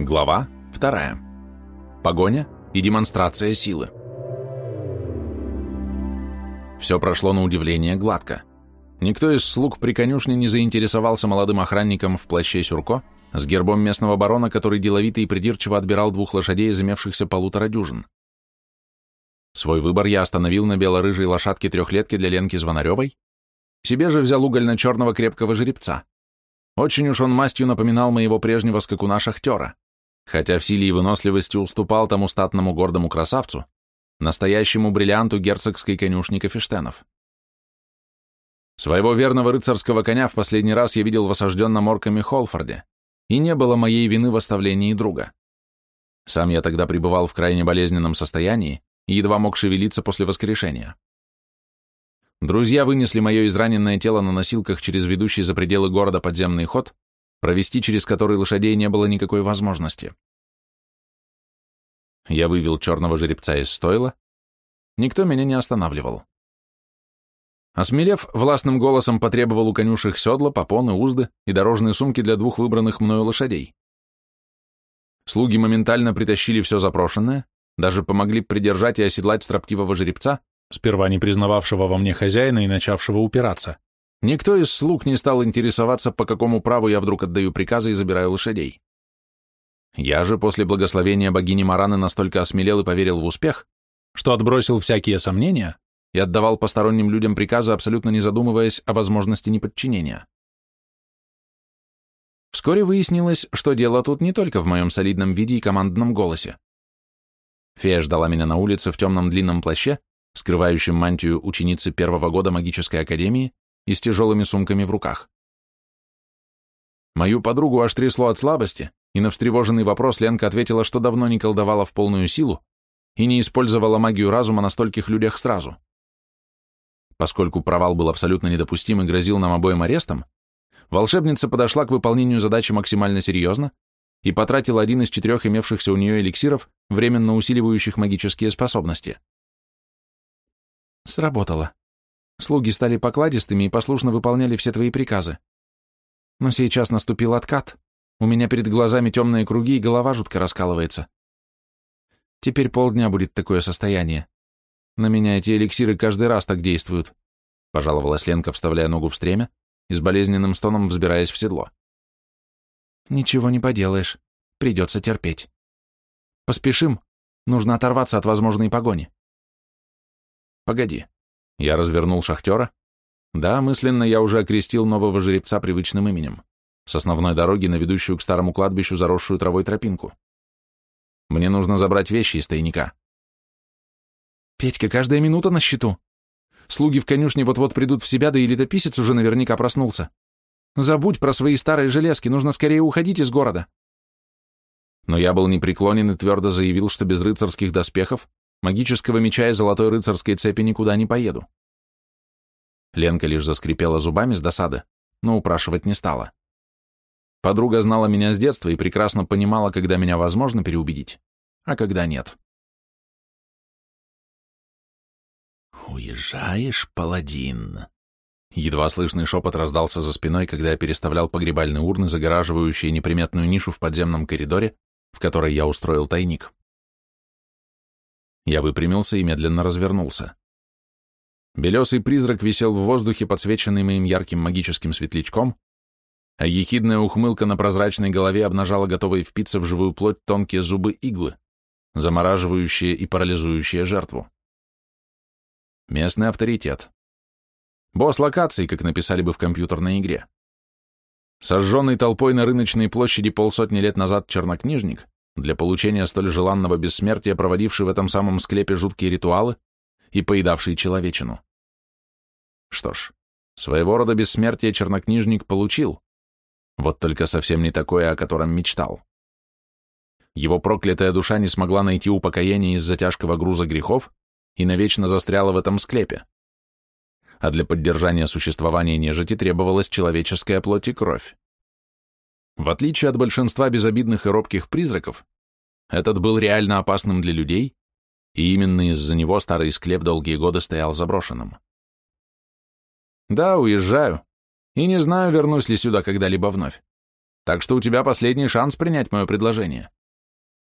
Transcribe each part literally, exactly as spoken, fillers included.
Глава вторая. Погоня и демонстрация силы. Все прошло на удивление гладко. Никто из слуг при конюшне не заинтересовался молодым охранником в плаще сюрко с гербом местного барона, который деловито и придирчиво отбирал двух лошадей из имевшихся полутора дюжин. Свой выбор я остановил на бело-рыжей лошадке трехлетки для Ленки Звонаревой, себе же взял угольно-черного крепкого жеребца. Очень уж он мастью напоминал моего прежнего скакуна-шахтера, хотя в силе и выносливости уступал тому статному гордому красавцу, настоящему бриллианту герцогской конюшни Кафештенов. Своего верного рыцарского коня в последний раз я видел в осажденном орками Холфорде, и не было моей вины в оставлении друга. Сам я тогда пребывал в крайне болезненном состоянии и едва мог шевелиться после воскрешения. Друзья вынесли мое израненное тело на носилках через ведущий за пределы города подземный ход, провести через который лошадей не было никакой возможности. Я вывел черного жеребца из стойла. Никто меня не останавливал. Осмелев, властным голосом потребовал у конюшек седла, попоны, узды и дорожные сумки для двух выбранных мною лошадей. Слуги моментально притащили все запрошенное, даже помогли придержать и оседлать строптивого жеребца, сперва не признававшего во мне хозяина и начавшего упираться. Никто из слуг не стал интересоваться, по какому праву я вдруг отдаю приказы и забираю лошадей. Я же после благословения богини Мараны настолько осмелел и поверил в успех, что отбросил всякие сомнения и отдавал посторонним людям приказы, абсолютно не задумываясь о возможности неподчинения. Вскоре выяснилось, что дело тут не только в моем солидном виде и командном голосе. Фея ждала меня на улице в темном длинном плаще, скрывающем мантию ученицы первого года магической академии и с тяжелыми сумками в руках. Мою подругу аж трясло от слабости, и на встревоженный вопрос Ленка ответила, что давно не колдовала в полную силу и не использовала магию разума на стольких людях сразу. Поскольку провал был абсолютно недопустим и грозил нам обоим арестом, волшебница подошла к выполнению задачи максимально серьезно и потратила один из четырех имевшихся у нее эликсиров, временно усиливающих магические способности. Сработало. Слуги стали покладистыми и послушно выполняли все твои приказы. Но сейчас наступил откат. У меня перед глазами темные круги и голова жутко раскалывается. Теперь полдня будет такое состояние. На меня эти эликсиры каждый раз так действуют, пожаловалась Ленка, вставляя ногу в стремя и с болезненным стоном взбираясь в седло. Ничего не поделаешь, придется терпеть. Поспешим, нужно оторваться от возможной погони. Погоди. Я развернул шахтера. Да, мысленно я уже окрестил нового жеребца привычным именем, с основной дороги на ведущую к старому кладбищу заросшую травой тропинку. Мне нужно забрать вещи из тайника. Петька, каждая минута на счету. Слуги в конюшне вот-вот придут в себя, да и летописец уже наверняка проснулся. Забудь про свои старые железки, нужно скорее уходить из города. Но я был непреклонен и твердо заявил, что без рыцарских доспехов, магического меча и золотой рыцарской цепи никуда не поеду. Ленка лишь заскрипела зубами с досады, но упрашивать не стала. Подруга знала меня с детства и прекрасно понимала, когда меня возможно переубедить, а когда нет. «Уезжаешь, паладин?» Едва слышный шепот раздался за спиной, когда я переставлял погребальные урны, загораживающие неприметную нишу в подземном коридоре, в которой я устроил тайник. Я выпрямился и медленно развернулся. Белесый призрак висел в воздухе, подсвеченный моим ярким магическим светлячком, а ехидная ухмылка на прозрачной голове обнажала готовые впиться в живую плоть тонкие зубы иглы, замораживающие и парализующие жертву. Местный авторитет. Босс локации, как написали бы в компьютерной игре. Сожженный толпой на рыночной площади полсотни лет назад чернокнижник, для получения столь желанного бессмертия проводивший в этом самом склепе жуткие ритуалы и поедавший человечину. Что ж, своего рода бессмертие чернокнижник получил, вот только совсем не такое, о котором мечтал. Его проклятая душа не смогла найти упокоения из-за тяжкого груза грехов и навечно застряла в этом склепе. А для поддержания существования нежити требовалась человеческая плоть и кровь. В отличие от большинства безобидных и робких призраков, этот был реально опасным для людей, и именно из-за него старый склеп долгие годы стоял заброшенным. Да, уезжаю, и не знаю, вернусь ли сюда когда-либо вновь. Так что у тебя последний шанс принять мое предложение.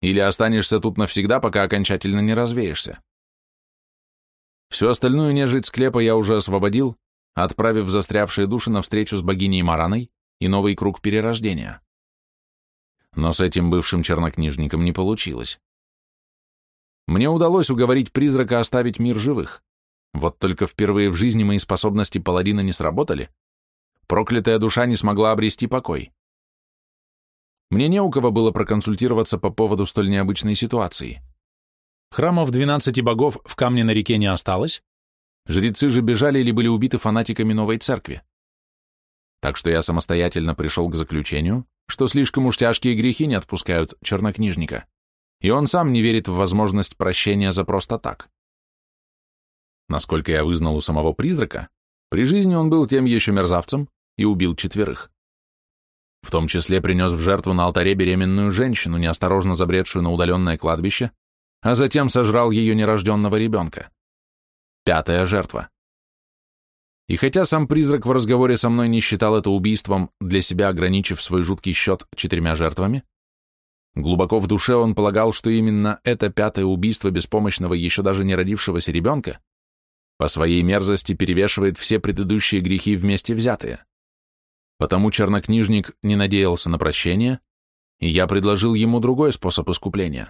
или останешься тут навсегда, пока окончательно не развеешься. Всю остальную нежить склепа я уже освободил, отправив застрявшие души на встречу с богиней Мараной и новый круг перерождения. Но с этим бывшим чернокнижником не получилось. Мне удалось уговорить призрака оставить мир живых. Вот только впервые в жизни мои способности паладина не сработали. Проклятая душа не смогла обрести покой. Мне не у кого было проконсультироваться по поводу столь необычной ситуации. Храмов двенадцати богов в камне на реке не осталось, жрецы же бежали или были убиты фанатиками новой церкви. Так что я самостоятельно пришел к заключению, что слишком уж тяжкие грехи не отпускают чернокнижника, и он сам не верит в возможность прощения за просто так. Насколько я вызнал у самого призрака, при жизни он был тем еще мерзавцем и убил четверых. В том числе принес в жертву на алтаре беременную женщину, неосторожно забредшую на удаленное кладбище, а затем сожрал ее нерожденного ребенка. Пятая жертва. И хотя сам призрак в разговоре со мной не считал это убийством, для себя ограничив свой жуткий счет четырьмя жертвами, глубоко в душе он полагал, что именно это пятое убийство беспомощного, еще даже не родившегося ребенка по своей мерзости перевешивает все предыдущие грехи вместе взятые. Потому чернокнижник не надеялся на прощение, и я предложил ему другой способ искупления.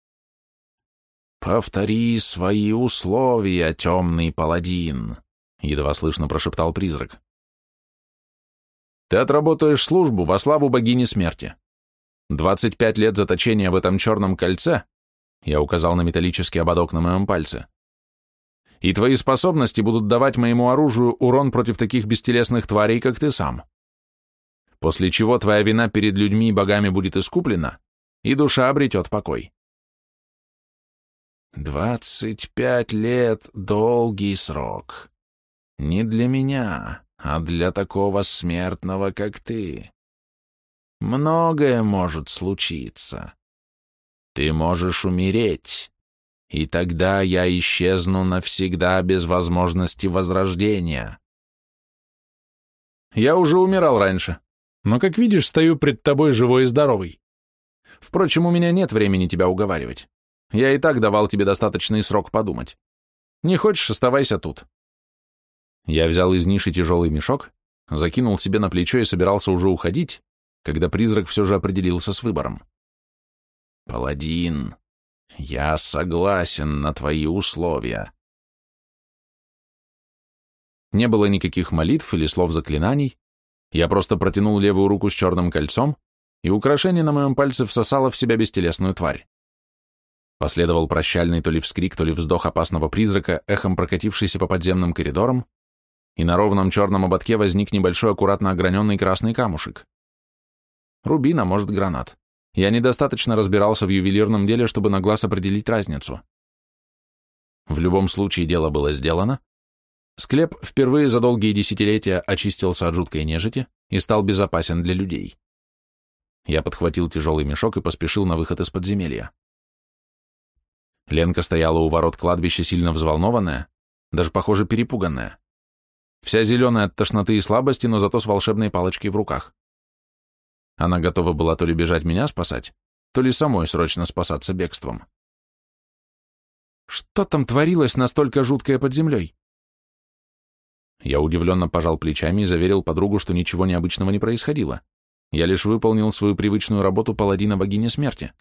«Повтори свои условия, темный паладин», — едва слышно прошептал призрак. «Ты отработаешь службу во славу богини смерти. Двадцать пять лет заточения в этом черном кольце», — я указал на металлический ободок на моем пальце, «и твои способности будут давать моему оружию урон против таких бестелесных тварей, как ты сам. После чего твоя вина перед людьми и богами будет искуплена, и душа обретет покой». «Двадцать пять лет — долгий срок. Не для меня, а для такого смертного, как ты. Многое может случиться. Ты можешь умереть, и тогда я исчезну навсегда без возможности возрождения». «Я уже умирал раньше, но, как видишь, стою пред тобой живой и здоровый. Впрочем, у меня нет времени тебя уговаривать. Я и так давал тебе достаточный срок подумать. Не хочешь, оставайся тут». Я взял из ниши тяжелый мешок, закинул себе на плечо и собирался уже уходить, когда призрак все же определился с выбором. «Паладин, я согласен на твои условия». Не было никаких молитв или слов заклинаний, я просто протянул левую руку с черным кольцом, и украшение на моем пальце всосало в себя бестелесную тварь. Последовал прощальный то ли вскрик, то ли вздох опасного призрака, эхом прокатившийся по подземным коридорам, и на ровном черном ободке возник небольшой аккуратно ограненный красный камушек. Рубин, а может, гранат. Я недостаточно разбирался в ювелирном деле, чтобы на глаз определить разницу. В любом случае дело было сделано. Склеп впервые за долгие десятилетия очистился от жуткой нежити и стал безопасен для людей. Я подхватил тяжелый мешок и поспешил на выход из подземелья. Ленка стояла у ворот кладбища сильно взволнованная, даже, похоже, перепуганная. Вся зеленая от тошноты и слабости, но зато с волшебной палочкой в руках. Она готова была то ли бежать меня спасать, то ли самой срочно спасаться бегством. Что там творилось настолько жуткое под землей? Я удивленно пожал плечами и заверил подругу, что ничего необычного не происходило. Я лишь выполнил свою привычную работу паладина богини смерти.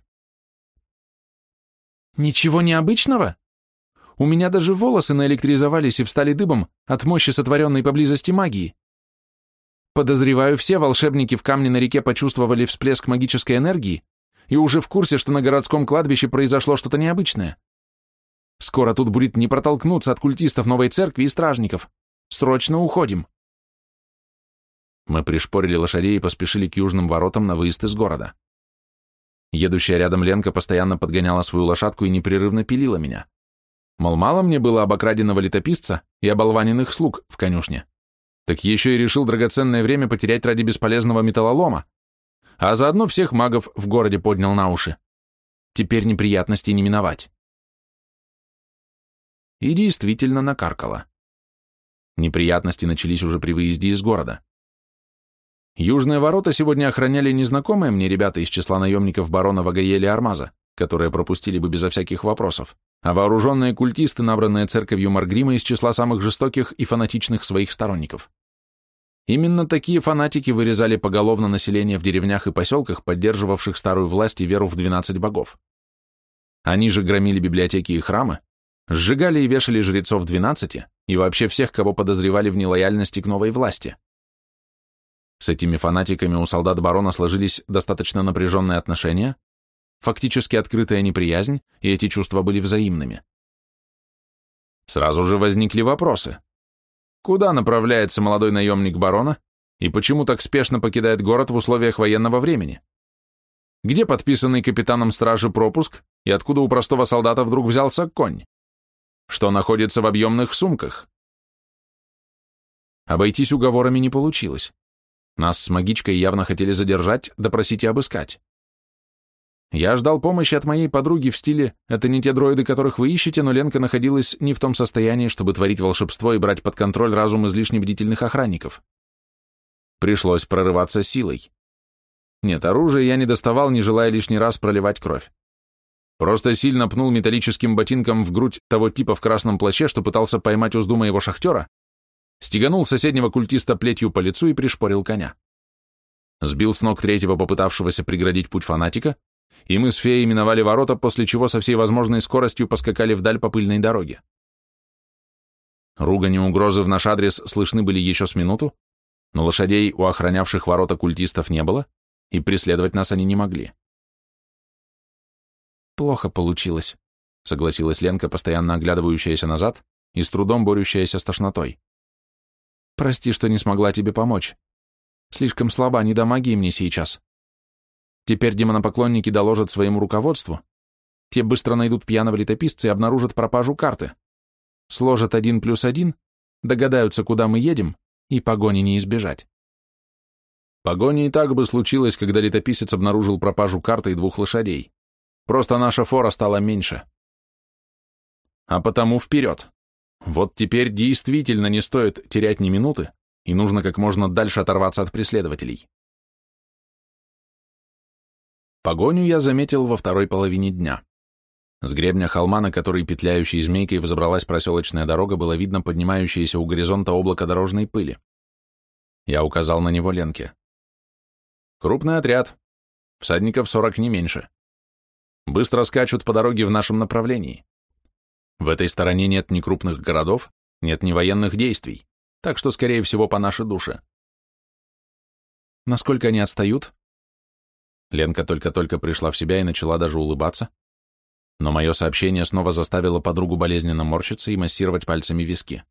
«Ничего необычного? У меня даже волосы наэлектризовались и встали дыбом от мощи сотворенной поблизости магии. Подозреваю, все волшебники в камне на реке почувствовали всплеск магической энергии и уже в курсе, что на городском кладбище произошло что-то необычное. Скоро тут будет не протолкнуться от культистов новой церкви и стражников. Срочно уходим». Мы пришпорили лошадей и поспешили к южным воротам на выезд из города. Едущая рядом Ленка постоянно подгоняла свою лошадку и непрерывно пилила меня. Мол, мало мне было обокраденного летописца и оболваненных слуг в конюшне, так еще и решил драгоценное время потерять ради бесполезного металлолома, а заодно всех магов в городе поднял на уши. Теперь неприятностей не миновать. И действительно накаркало. Неприятности начались уже при выезде из города. Южные ворота сегодня охраняли незнакомые мне ребята из числа наемников барона Вагаеля Армаза, которые пропустили бы безо всяких вопросов, а вооруженные культисты, набранные церковью Маргрима из числа самых жестоких и фанатичных своих сторонников. Именно такие фанатики вырезали поголовно население в деревнях и поселках, поддерживавших старую власть и веру в двенадцать богов. Они же громили библиотеки и храмы, сжигали и вешали жрецов двенадцати и вообще всех, кого подозревали в нелояльности к новой власти. С этими фанатиками у солдат барона сложились достаточно напряженные отношения, фактически открытая неприязнь, и эти чувства были взаимными. Сразу же возникли вопросы. Куда направляется молодой наемник барона и почему так спешно покидает город в условиях военного времени? Где подписанный капитаном стражи пропуск и откуда у простого солдата вдруг взялся конь? Что находится в объемных сумках? Обойтись уговорами не получилось. Нас с магичкой явно хотели задержать, допросить и обыскать. Я ждал помощи от моей подруги в стиле «это не те дроиды, которых вы ищете», но Ленка находилась не в том состоянии, чтобы творить волшебство и брать под контроль разум излишне бдительных охранников. Пришлось прорываться силой. Нет, оружия я не доставал, не желая лишний раз проливать кровь. Просто сильно пнул металлическим ботинком в грудь того типа в красном плаще, что пытался поймать узду моего шахтера, стеганул соседнего культиста плетью по лицу и пришпорил коня. Сбил с ног третьего попытавшегося преградить путь фанатика, и мы с феей миновали ворота, после чего со всей возможной скоростью поскакали вдаль по пыльной дороге. Ругань и угрозы в наш адрес слышны были еще с минуту, но лошадей у охранявших ворота культистов не было, и преследовать нас они не могли. «Плохо получилось», — согласилась Ленка, постоянно оглядывающаяся назад и с трудом борющаяся с тошнотой. «Прости, что не смогла тебе помочь. Слишком слаба, не до магии мне сейчас. Теперь демонопоклонники доложат своему руководству. Те быстро найдут пьяного летописца и обнаружат пропажу карты. Сложат один плюс один, догадаются, куда мы едем, и погони не избежать». Погони и так бы случилось, когда летописец обнаружил пропажу карты и двух лошадей. Просто наша фора стала меньше. А потому вперед. Вот теперь действительно не стоит терять ни минуты, и нужно как можно дальше оторваться от преследователей. Погоню я заметил во второй половине дня. С гребня холма, на который петляющей змейкой взобралась проселочная дорога, было видно поднимающееся у горизонта облако дорожной пыли. Я указал на него Ленке. Крупный отряд. Всадников сорок не меньше. Быстро скачут по дороге в нашем направлении. В этой стороне нет ни крупных городов, нет ни военных действий, так что, скорее всего, по нашей душе. Насколько они отстают? Ленка только-только пришла в себя и начала даже улыбаться, но мое сообщение снова заставило подругу болезненно морщиться и массировать пальцами виски.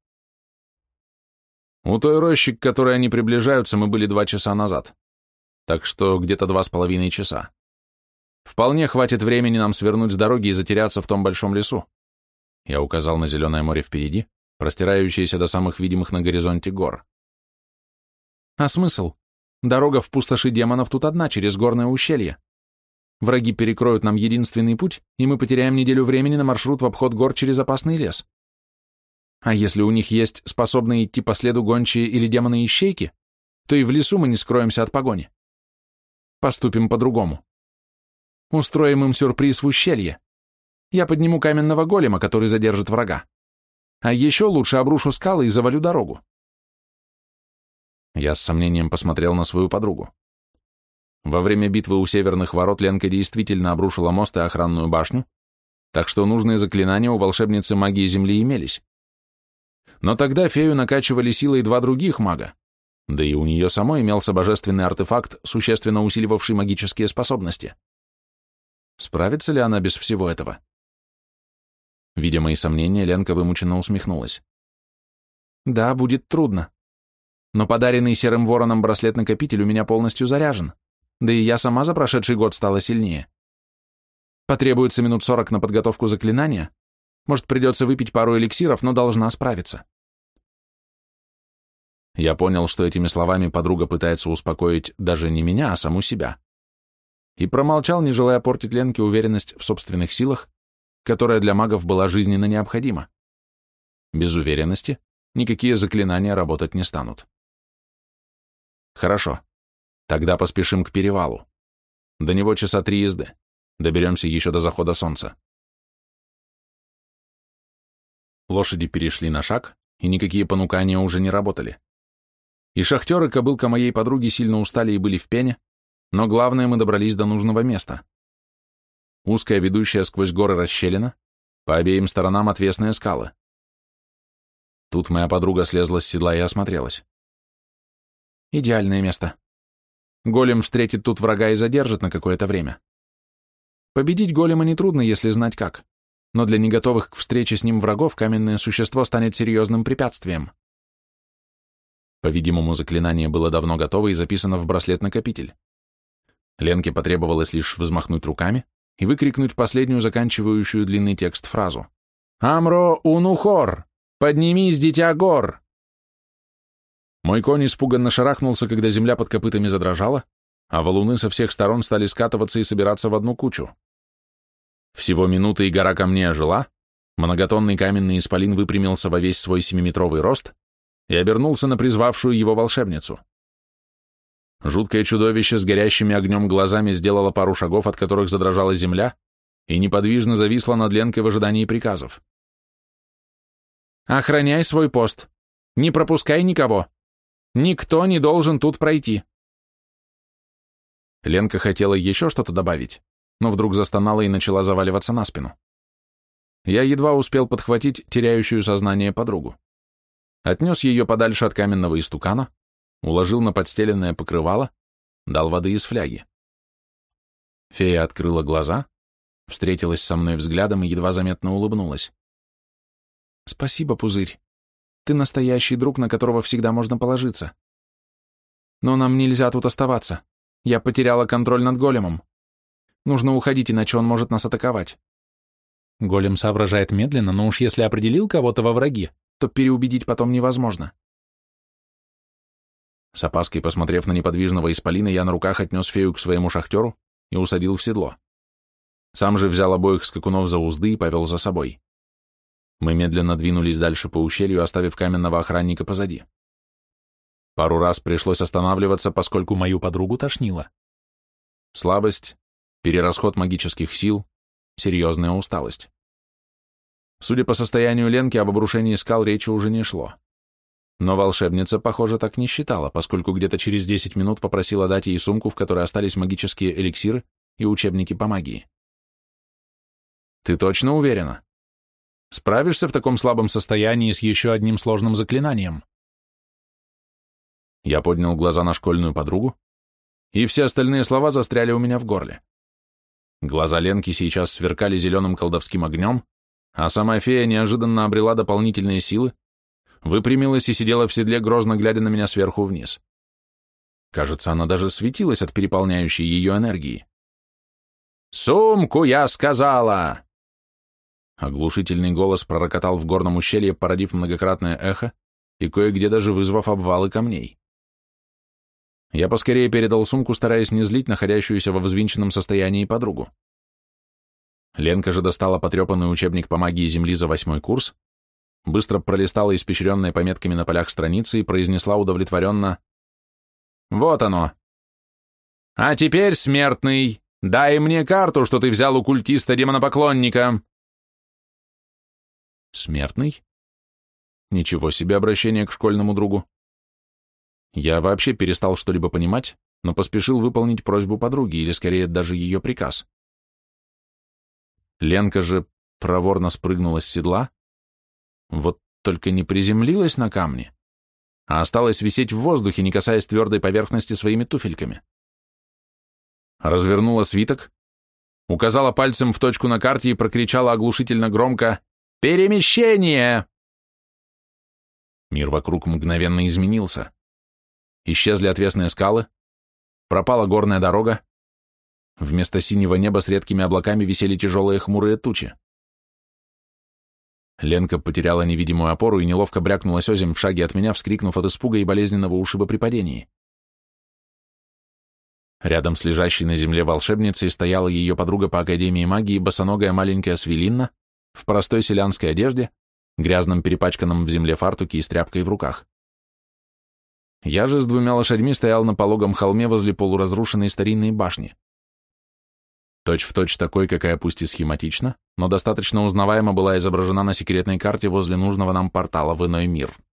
У той рощи, к которой они приближаются, мы были два часа назад, так что где-то два с половиной часа. Вполне хватит времени нам свернуть с дороги и затеряться в том большом лесу. Я указал на зеленое море впереди, простирающееся до самых видимых на горизонте гор. А смысл? Дорога в пустоши демонов тут одна, через горное ущелье. Враги перекроют нам единственный путь, и мы потеряем неделю времени на маршрут в обход гор через опасный лес. А если у них есть способные идти по следу гончие или демоны-ищейки, то и в лесу мы не скроемся от погони. Поступим по-другому. Устроим им сюрприз в ущелье. Я подниму каменного голема, который задержит врага. А еще лучше обрушу скалы и завалю дорогу. Я с сомнением посмотрел на свою подругу. Во время битвы у северных ворот Ленка действительно обрушила мост и охранную башню, так что нужные заклинания у волшебницы магии земли имелись. Но тогда фею накачивали силой два других мага, да и у нее самой имелся божественный артефакт, существенно усиливавший магические способности. Справится ли она без всего этого? Видя мои сомнения, Ленка вымученно усмехнулась. Да, будет трудно. Но подаренный серым вороном браслет-накопитель у меня полностью заряжен, да и я сама за прошедший год стала сильнее. Потребуется минут сорок на подготовку заклинания, может, придется выпить пару эликсиров, но должна справиться. Я понял, что этими словами подруга пытается успокоить даже не меня, а саму себя. И промолчал, не желая портить Ленке уверенность в собственных силах, которая для магов была жизненно необходима. Без уверенности никакие заклинания работать не станут. Хорошо, тогда поспешим к перевалу. До него часа три езды. Доберемся еще до захода солнца. Лошади перешли на шаг, и никакие понукания уже не работали. И шахтер, и кобылка моей подруги сильно устали и были в пене, но главное, мы добрались до нужного места. Узкая, ведущая сквозь горы расщелина, по обеим сторонам отвесные скалы. Тут моя подруга слезла с седла и осмотрелась. Идеальное место. Голем встретит тут врага и задержит на какое-то время. Победить голема нетрудно, если знать как, но для неготовых к встрече с ним врагов каменное существо станет серьезным препятствием. По-видимому, заклинание было давно готово и записано в браслет-накопитель. Ленке потребовалось лишь взмахнуть руками и выкрикнуть последнюю заканчивающую длинный текст фразу. «Амро унухор! Поднимись, дитя гор!» Мой конь испуганно шарахнулся, когда земля под копытами задрожала, а валуны со всех сторон стали скатываться и собираться в одну кучу. Всего минуты, и гора камней ожила, многотонный каменный исполин выпрямился во весь свой семиметровый рост и обернулся на призвавшую его волшебницу. Жуткое чудовище с горящими огнем глазами сделало пару шагов, от которых задрожала земля, и неподвижно зависло над Ленкой в ожидании приказов. «Охраняй свой пост! Не пропускай никого! Никто не должен тут пройти!» Ленка хотела еще что-то добавить, но вдруг застонала и начала заваливаться на спину. Я едва успел подхватить теряющую сознание подругу. Отнес ее подальше от каменного истукана, уложил на подстеленное покрывало, дал воды из фляги. Фея открыла глаза, встретилась со мной взглядом и едва заметно улыбнулась. «Спасибо, Пузырь. Ты настоящий друг, на которого всегда можно положиться. Но нам нельзя тут оставаться. Я потеряла контроль над големом. Нужно уходить, иначе он может нас атаковать». Голем соображает медленно, но уж если определил кого-то во враги, то переубедить потом невозможно. С опаской посмотрев на неподвижного исполина, я на руках отнес фею к своему шахтеру и усадил в седло. Сам же взял обоих скакунов за узды и повел за собой. Мы медленно двинулись дальше по ущелью, оставив каменного охранника позади. Пару раз пришлось останавливаться, поскольку мою подругу тошнило. Слабость, перерасход магических сил, серьезная усталость. Судя по состоянию Ленки, об обрушении скал речи уже не шло. Но волшебница, похоже, так не считала, поскольку где-то через десять минут попросила дать ей сумку, в которой остались магические эликсиры и учебники по магии. «Ты точно уверена? Справишься в таком слабом состоянии с еще одним сложным заклинанием?» Я поднял глаза на школьную подругу, и все остальные слова застряли у меня в горле. Глаза Ленки сейчас сверкали зеленым колдовским огнем, а сама фея неожиданно обрела дополнительные силы, выпрямилась и сидела в седле, грозно глядя на меня сверху вниз. Кажется, она даже светилась от переполняющей ее энергии. «Сумку, я сказала!» Оглушительный голос пророкотал в горном ущелье, породив многократное эхо и кое-где даже вызвав обвалы камней. Я поскорее передал сумку, стараясь не злить находящуюся во взвинченном состоянии подругу. Ленка же достала потрепанный учебник по магии Земли за восьмой курс, быстро пролистала испещренные пометками на полях страницы и произнесла удовлетворенно: «Вот оно! А теперь, смертный, дай мне карту, что ты взял у культиста-демонопоклонника!» Смертный? Ничего себе обращение к школьному другу. Я вообще перестал что-либо понимать, но поспешил выполнить просьбу подруги, или скорее даже ее приказ. Ленка же проворно спрыгнула с седла, вот только не приземлилась на камни, а осталась висеть в воздухе, не касаясь твердой поверхности своими туфельками. Развернула свиток, указала пальцем в точку на карте и прокричала оглушительно громко: «Перемещение!» Мир вокруг мгновенно изменился. Исчезли отвесные скалы, пропала горная дорога, вместо синего неба с редкими облаками висели тяжелые хмурые тучи. Ленка потеряла невидимую опору и неловко брякнулась озимь в шаге от меня, вскрикнув от испуга и болезненного ушиба при падении. Рядом с лежащей на земле волшебницей стояла ее подруга по Академии магии, босоногая маленькая Свелинна, в простой селянской одежде, грязном перепачканном в земле фартуке и с тряпкой в руках. Я же с двумя лошадьми стоял на пологом холме возле полуразрушенной старинной башни. точь-в-точь такой, какая пусть и схематично, но достаточно узнаваемо была изображена на секретной карте возле нужного нам портала в иной мир.